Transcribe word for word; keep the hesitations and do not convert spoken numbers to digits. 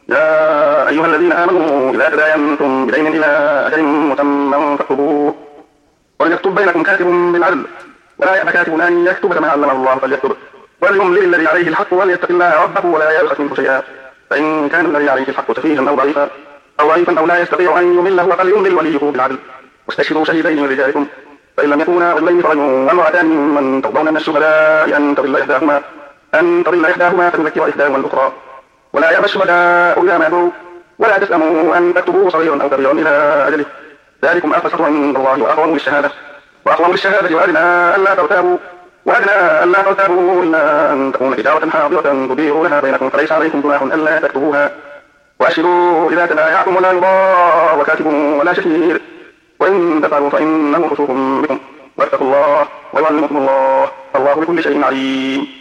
يا أيها الذين آمنوا إذا تداينتم بدين إلى أجل مسمى فاكتبوه وليكتب بينكم كاتب بالعدل ولا يأبى كاتب أن يكتب كما علمه الله فليكتب وليملل الذي عليه الحق وليتق الله ربه ولا يبخس منه شيئا فإن كان الذي عليه الحق سفيها أو ضعيفا أو ضعيفا أو لا يستطيع أن يمل هو فليملل وليه بالعدل واستشهدوا شهيدين من رجالكم فإن لم يكونا رجلين فرجل وامرأتان ممن ترضون من الشهداء أن تضل إحداهما أن تضل إحداهما فتذكر إحداهما الأخرى ولا يأبى الشهداء إذا ما دعوا ولا تسأموا أن تكتبوه صغيرا أو كبيرا إلى أجله ذلكم أقسط عند الله وأقوم للشهادة وأقوم للشهادة وأدنى ألا ترتابوا وأدنى ألا ترتابوا إلا أن تكون تجارة حاضرة تديرونها بينكم فليس عليكم جناح ألا تكتبوها وأشهدوا إذا تبايعتم ولا يضار كاتب ولا شهيد وإن تفعلوا فإنه فسوق بكم واتقوا الله ويعلمكم الله الله بكل شيء عليم.